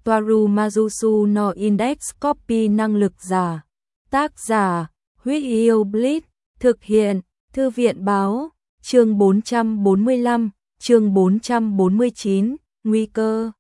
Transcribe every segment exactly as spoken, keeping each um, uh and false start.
Toaru Majusu no Index Copy năng lực giả. Tác giả, Huyết Yêu Bleach, thực hiện, Thư viện báo, chương bốn trăm bốn mươi lăm, chương bốn trăm bốn mươi chín, nguy cơ.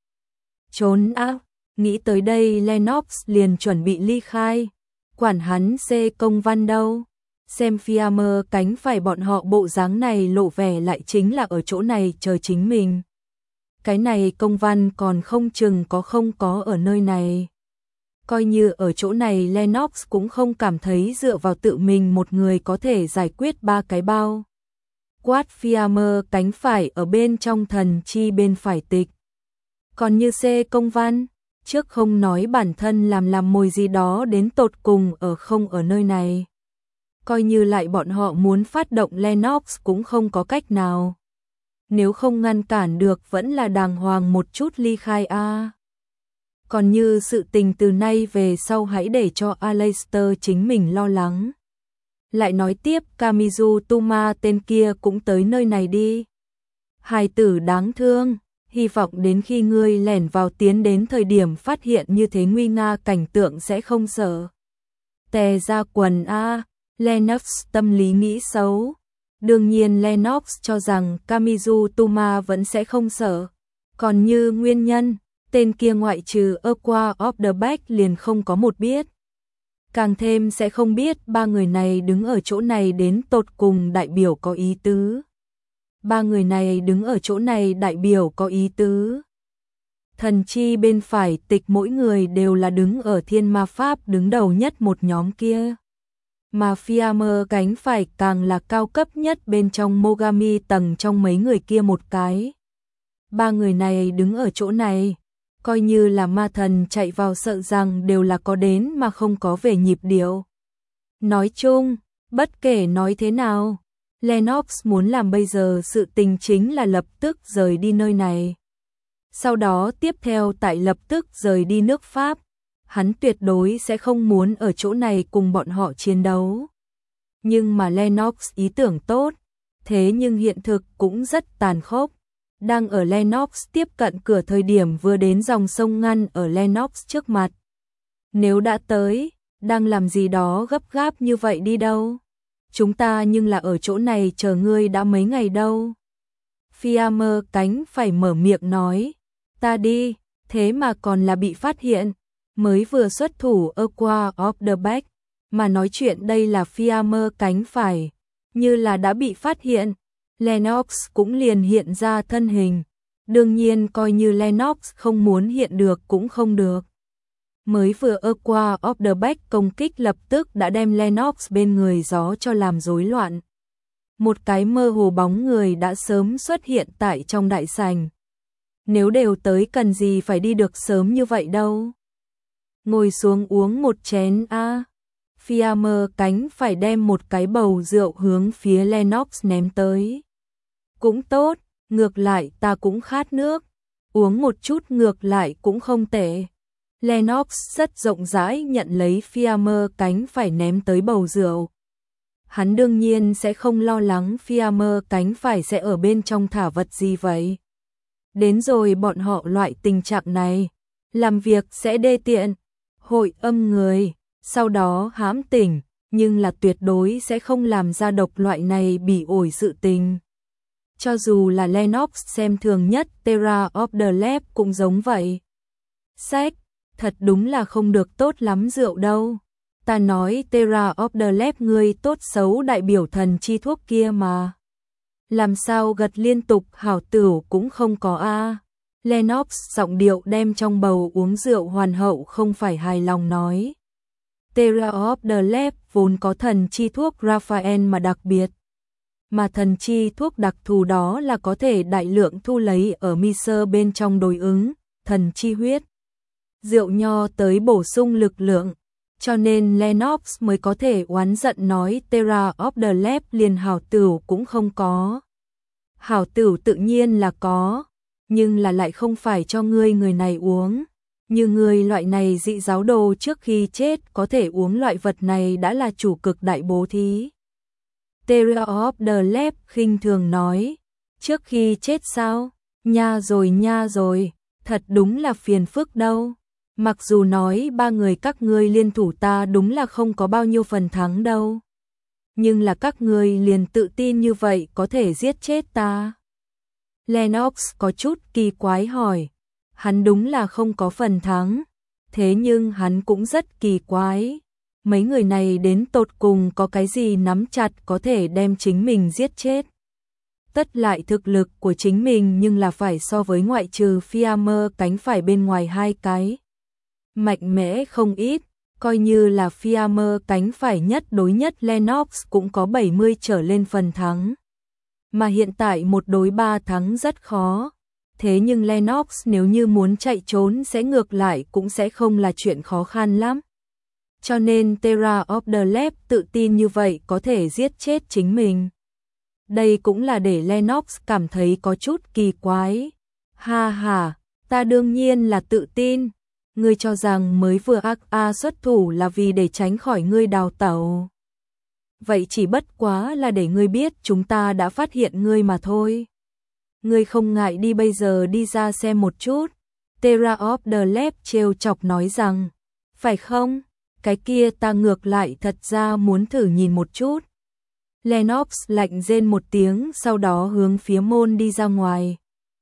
Trốn ác, nghĩ tới đây Lennox liền chuẩn bị ly khai, quản hắn xê công văn đâu. Xem Fiammer cánh phải bọn họ bộ dáng này lộ vẻ lại chính là ở chỗ này chờ chính mình. Cái này công văn còn không chừng có không có ở nơi này. Coi như ở chỗ này Lennox cũng không cảm thấy dựa vào tự mình một người có thể giải quyết ba cái bao. Quát Fiammer cánh phải ở bên trong thần chi bên phải tịch. Còn như C công văn, trước không nói bản thân làm làm mồi gì đó đến tột cùng ở không ở nơi này. Coi như lại bọn họ muốn phát động Lennox cũng không có cách nào. Nếu không ngăn cản được vẫn là đàng hoàng một chút ly khai a. Còn như sự tình từ nay về sau hãy để cho Aleister chính mình lo lắng. Lại nói tiếp Kamizu Tuma tên kia cũng tới nơi này đi. Hài tử đáng thương, hy vọng đến khi ngươi lẻn vào tiến đến thời điểm phát hiện như thế nguy nga cảnh tượng sẽ không sợ. Tè ra quần a, Lennox tâm lý nghĩ xấu. Đương nhiên Lennox cho rằng Kamizu Tuma vẫn sẽ không sợ. Còn như nguyên nhân, tên kia ngoại trừ Aqua of the Back liền không có một biết. Càng thêm sẽ không biết ba người này đứng ở chỗ này đến tột cùng đại biểu có ý tứ. Ba người này đứng ở chỗ này đại biểu có ý tứ. Thần chi bên phải tịch mỗi người đều là đứng ở thiên ma pháp đứng đầu nhất một nhóm kia. Mà Fiammer cánh phải càng là cao cấp nhất bên trong Mogami tầng trong mấy người kia một cái. Ba người này đứng ở chỗ này, coi như là ma thần chạy vào sợ rằng đều là có đến mà không có về nhịp điệu. Nói chung, bất kể nói thế nào, Lennox muốn làm bây giờ sự tình chính là lập tức rời đi nơi này. Sau đó tiếp theo tại lập tức rời đi nước Pháp. Hắn tuyệt đối sẽ không muốn ở chỗ này cùng bọn họ chiến đấu. Nhưng mà Lennox ý tưởng tốt, thế nhưng hiện thực cũng rất tàn khốc. Đang ở Lennox tiếp cận cửa thời điểm vừa đến dòng sông ngăn ở Lennox trước mặt. Nếu đã tới, đang làm gì đó gấp gáp như vậy đi đâu? Chúng ta nhưng là ở chỗ này chờ ngươi đã mấy ngày đâu. Fiammer cánh phải mở miệng nói, ta đi, thế mà còn là bị phát hiện. Mới vừa xuất thủ Aqua of the Back, mà nói chuyện đây là Fiammer cánh phải, như là đã bị phát hiện. Lennox cũng liền hiện ra thân hình, đương nhiên coi như Lennox không muốn hiện được cũng không được. Mới vừa Aqua of the Back công kích lập tức đã đem Lennox bên người gió cho làm rối loạn. Một cái mơ hồ bóng người đã sớm xuất hiện tại trong đại sảnh. Nếu đều tới cần gì phải đi được sớm như vậy đâu. Ngồi xuống uống một chén a. Fiammer cánh phải đem một cái bầu rượu hướng phía Lennox ném tới. Cũng tốt, ngược lại ta cũng khát nước, uống một chút ngược lại cũng không tệ. Lennox rất rộng rãi nhận lấy Fiammer cánh phải ném tới bầu rượu. Hắn đương nhiên sẽ không lo lắng Fiammer cánh phải sẽ ở bên trong thả vật gì vậy. Đến rồi bọn họ loại tình trạng này, làm việc sẽ đê tiện. Hội âm người, sau đó hãm tỉnh, nhưng là tuyệt đối sẽ không làm ra độc loại này bị ổi sự tình. Cho dù là Lennox xem thường nhất Terra of the Lab cũng giống vậy. Sách, thật đúng là không được tốt lắm rượu đâu. Ta nói Terra of the Lab ngươi tốt xấu đại biểu thần chi thuốc kia mà. Làm sao gật liên tục hảo tửu cũng không có a. Lennox giọng điệu đem trong bầu uống rượu hoàn hậu không phải hài lòng nói. Terra of the Lab vốn có thần chi thuốc Raphael mà đặc biệt. Mà thần chi thuốc đặc thù đó là có thể đại lượng thu lấy ở Miser bên trong đối ứng, thần chi huyết. Rượu nho tới bổ sung lực lượng, cho nên Lennox mới có thể oán giận nói Terra of the Lab liền hảo tửu cũng không có. Hảo tửu tự nhiên là có. Nhưng là lại không phải cho ngươi người này uống. Như ngươi loại này dị giáo đồ trước khi chết có thể uống loại vật này đã là chủ cực đại bố thí. Terra of the Lab khinh thường nói, trước khi chết sao? Nha rồi nha rồi, Thật đúng là phiền phức đâu. Mặc dù nói ba người các ngươi liên thủ ta đúng là không có bao nhiêu phần thắng đâu. Nhưng là các ngươi liền tự tin như vậy có thể giết chết ta. Lennox có chút kỳ quái hỏi. Hắn đúng là không có phần thắng. Thế nhưng hắn cũng rất kỳ quái. Mấy người này đến tột cùng có cái gì nắm chặt có thể đem chính mình giết chết. Tất lại thực lực của chính mình nhưng là phải so với ngoại trừ Fiammer cánh phải bên ngoài hai cái. Mạnh mẽ không ít, coi như là Fiammer cánh phải nhất đối nhất Lennox cũng có bảy mươi trở lên phần thắng. Mà hiện tại một đối ba thắng rất khó. Thế nhưng Lennox nếu như muốn chạy trốn sẽ ngược lại cũng sẽ không là chuyện khó khăn lắm. Cho nên Terra of the Lab tự tin như vậy có thể giết chết chính mình. Đây cũng là để Lennox cảm thấy có chút kỳ quái. Ha ha, ta đương nhiên là tự tin. Ngươi cho rằng mới vừa ác a xuất thủ là vì để tránh khỏi ngươi đào tẩu. Vậy chỉ bất quá là để ngươi biết chúng ta đã phát hiện ngươi mà thôi. Ngươi không ngại đi bây giờ đi ra xem một chút. Terra of the Lab trêu chọc nói rằng, phải không? Cái kia ta ngược lại thật ra muốn thử nhìn một chút. Lennox lạnh rên một tiếng sau đó hướng phía môn đi ra ngoài.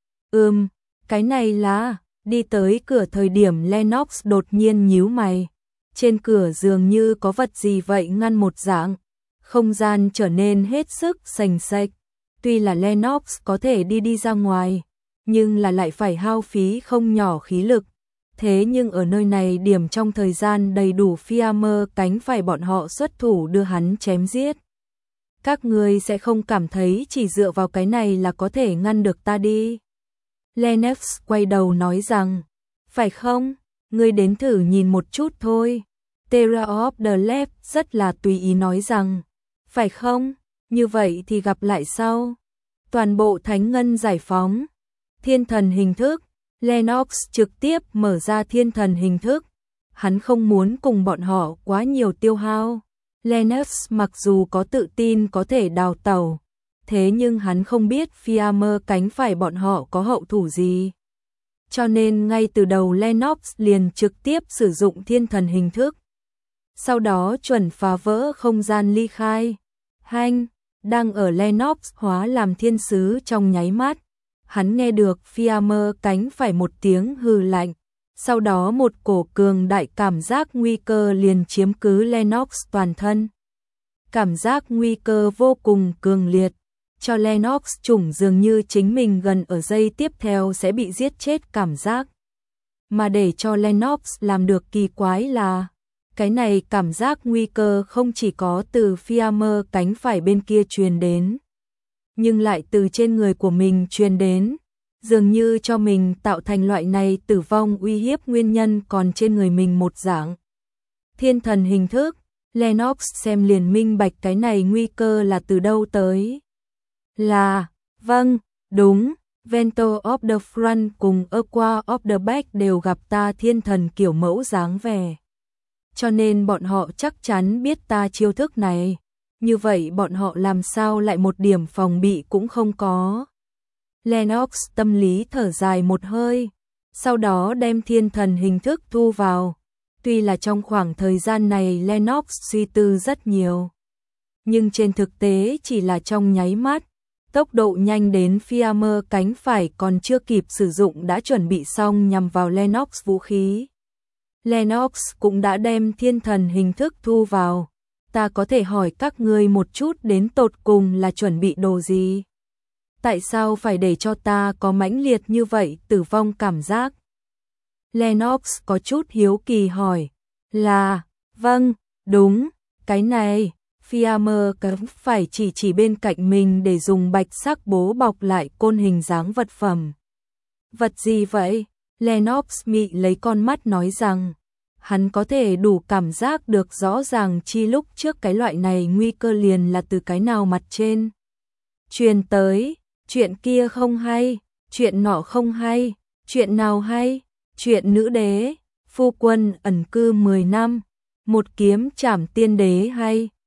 Ừm, cái này là... Đi tới cửa thời điểm Lennox đột nhiên nhíu mày. Trên cửa dường như có vật gì vậy ngăn một dạng. Không gian trở nên hết sức sành sạch. Tuy là Lennox có thể đi đi ra ngoài, nhưng là lại phải hao phí không nhỏ khí lực. Thế nhưng ở nơi này điểm trong thời gian đầy đủ Fiammer cánh phải bọn họ xuất thủ đưa hắn chém giết. Các ngươi sẽ không cảm thấy chỉ dựa vào cái này là có thể ngăn được ta đi. Lennox quay đầu nói rằng, phải không, ngươi đến thử nhìn một chút thôi. Terra of the Lab rất là tùy ý nói rằng, phải không, như vậy thì gặp lại sau. Toàn bộ thánh ngân giải phóng. Thiên thần hình thức, Lennox trực tiếp mở ra thiên thần hình thức. Hắn không muốn cùng bọn họ quá nhiều tiêu hao. Lennox mặc dù có tự tin có thể đào tẩu, thế nhưng hắn không biết Fiammer cánh phải bọn họ có hậu thủ gì. Cho nên ngay từ đầu Lennox liền trực tiếp sử dụng thiên thần hình thức. Sau đó chuẩn phá vỡ không gian ly khai. Hanh, đang ở Lennox hóa làm thiên sứ trong nháy mắt. Hắn nghe được Fiammer cánh phải một tiếng hừ lạnh. Sau đó một cổ cường đại cảm giác nguy cơ liền chiếm cứ Lennox toàn thân. Cảm giác nguy cơ vô cùng cường liệt. Cho Lennox chủng dường như chính mình gần ở giây tiếp theo sẽ bị giết chết cảm giác. Mà để cho Lennox làm được kỳ quái là, cái này cảm giác nguy cơ không chỉ có từ Fiammer cánh phải bên kia truyền đến, nhưng lại từ trên người của mình truyền đến, dường như cho mình tạo thành loại này tử vong uy hiếp nguyên nhân còn trên người mình một dạng. Thiên thần hình thức, Lennox xem liền minh bạch cái này nguy cơ là từ đâu tới. Là, vâng, đúng, Vento of the Front cùng Aqua of the Back đều gặp ta thiên thần kiểu mẫu dáng vẻ. Cho nên bọn họ chắc chắn biết ta chiêu thức này. Như vậy bọn họ làm sao lại một điểm phòng bị cũng không có. Lennox tâm lý thở dài một hơi, sau đó đem thiên thần hình thức thu vào. Tuy là trong khoảng thời gian này Lennox suy tư rất nhiều, nhưng trên thực tế chỉ là trong nháy mắt. Tốc độ nhanh đến Fiammer cánh phải còn chưa kịp sử dụng đã chuẩn bị xong nhằm vào Lennox vũ khí. Lennox cũng đã đem thiên thần hình thức thu vào. Ta có thể hỏi các ngươi một chút đến tột cùng là chuẩn bị đồ gì? Tại sao phải để cho ta có mãnh liệt như vậy tử vong cảm giác? Lennox có chút hiếu kỳ hỏi. Là, vâng, đúng, cái này. Fiammer cấm phải chỉ chỉ bên cạnh mình để dùng bạch sắc bố bọc lại côn hình dáng vật phẩm. Vật gì vậy? Lennox mị lấy con mắt nói rằng, hắn có thể đủ cảm giác được rõ ràng chi lúc trước cái loại này nguy cơ liền là từ cái nào mặt trên. Truyền tới, chuyện kia không hay, chuyện nọ không hay, chuyện nào hay, chuyện nữ đế, phu quân ẩn cư mười năm, một kiếm trảm tiên đế hay.